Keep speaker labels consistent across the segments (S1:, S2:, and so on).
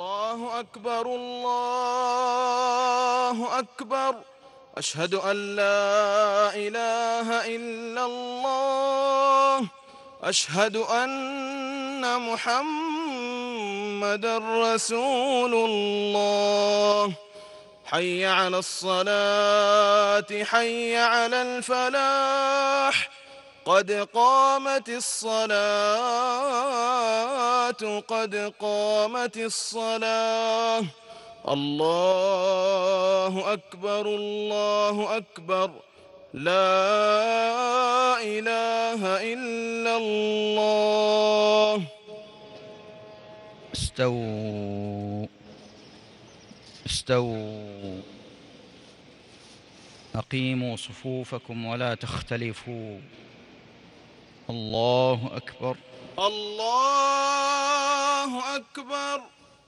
S1: الله أكبر الله أكبر. أشهد أن لا إله إلا الله. أشهد أن محمدًا رسول الله. حي على الصلاة حي على الفلاح. قد قامت الصلاة قد قامت الصلاة. الله أكبر الله أكبر. لا إله إلا الله.
S2: استووا استووا. أقيموا صفوفكم ولا تختلفوا. الله أكبر.
S1: الله أكبر.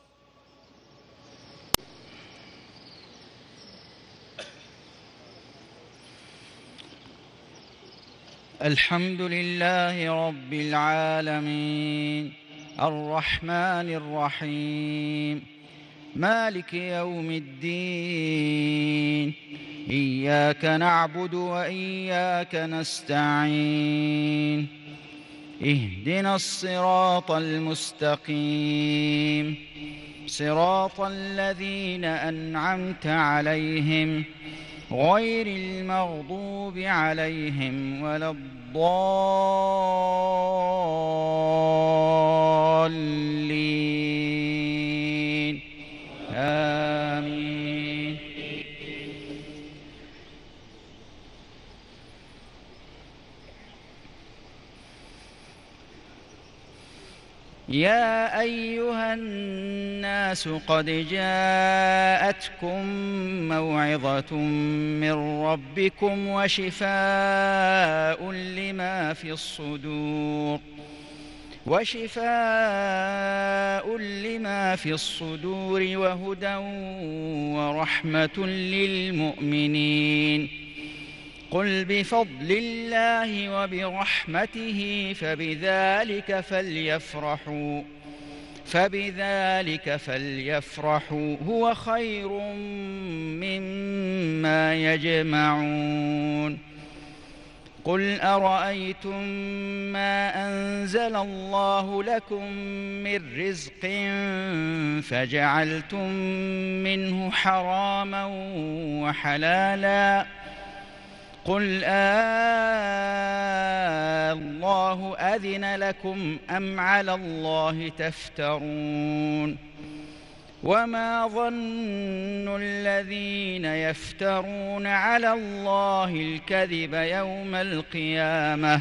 S2: الحمد لله رب العالمين الرحمن الرحيم مالك يوم الدين. إياك نعبد وإياك نستعين. اهدنا الصراط المستقيم صراط الذين أنعمت عليهم غير المغضوب عليهم ولا الضالين. آمين. يا أيها الناس قد جاءتكم موعظة من ربكم وشفاء لما في الصدور وهدى ورحمة للمؤمنين. قل بفضل الله وبرحمته فبذلك فليفرحوا هو خير مما يجمعون. قل أرأيتم ما أنزل الله لكم من رزق فجعلتم منه حراما وحلالا قل الله أذن لكم أم على الله تفترون. وما ظن الذين يفترون على الله الكذب يوم القيامة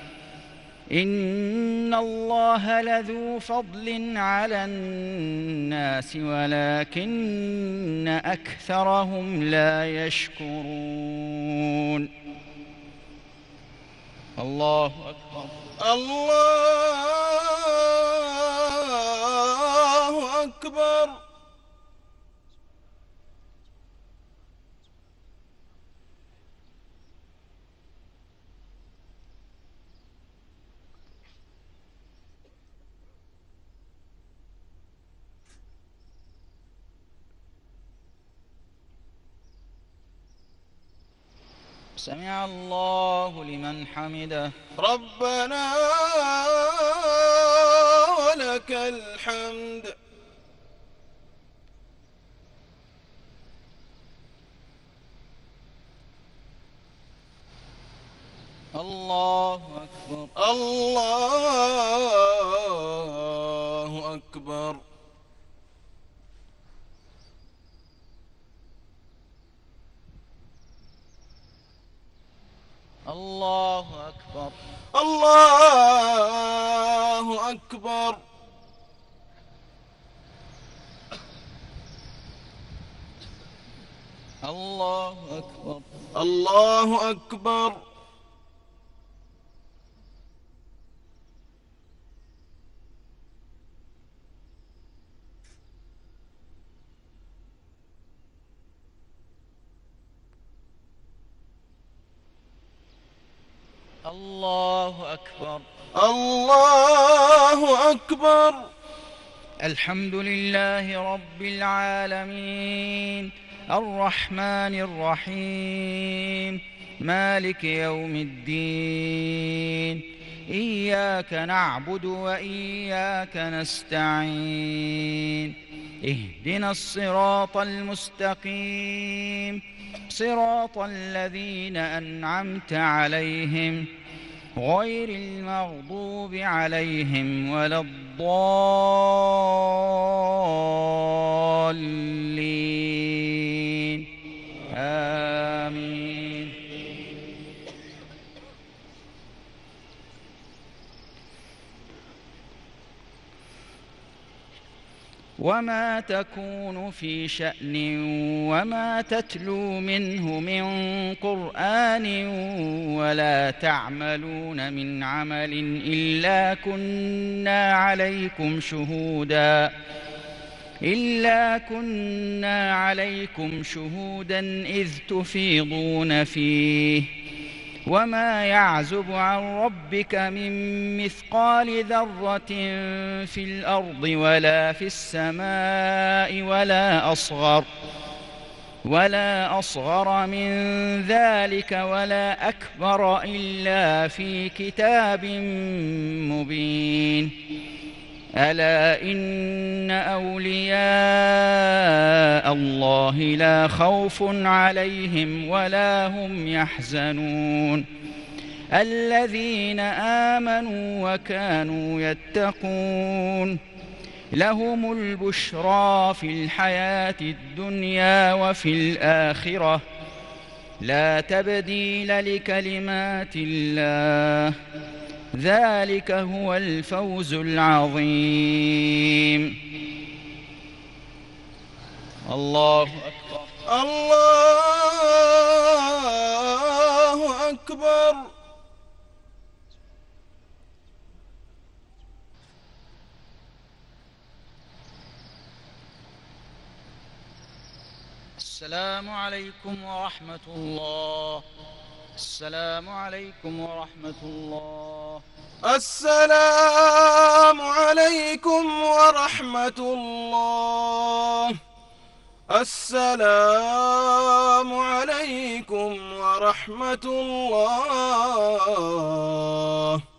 S2: إن الله لذو فضل على الناس ولكن أكثرهم لا يشكرون. الله أكبر.
S1: الله أكبر.
S2: سمع الله لمن حمده.
S1: ربنا ولك الحمد.
S2: الله أكبر.
S1: الله أكبر.
S2: الله أكبر.
S1: الله أكبر.
S2: الله أكبر.
S1: الله أكبر.
S2: الله أكبر.
S1: الله أكبر.
S2: الحمد لله رب العالمين الرحمن الرحيم مالك يوم الدين إياك نعبد وإياك نستعين اهدنا الصراط المستقيم صراط الذين أنعمت عليهم غير المغضوب عليهم ولا الضالين آمين. وما تكون في شأن وما تتلو منه من قرآن ولا تعملون من عمل إلا كنا عليكم شهودا إذ تفيضون فيه وما يعزب عن ربك من مثقال ذرة في الأرض ولا في السماء ولا أصغر من ذلك ولا أكبر إلا في كتاب مبين. ألا إن أولياء الله لا خوف عليهم ولا هم يحزنون الذين آمنوا وكانوا يتقون لهم البشرى في الحياة الدنيا وفي الآخرة لا تبديل لكلمات الله ذلك هو الفوز العظيم. الله أكبر.
S1: الله أكبر.
S2: السلام عليكم ورحمة الله. السلام عليكم ورحمة الله.
S1: السلام عليكم ورحمة الله. السلام عليكم ورحمة الله.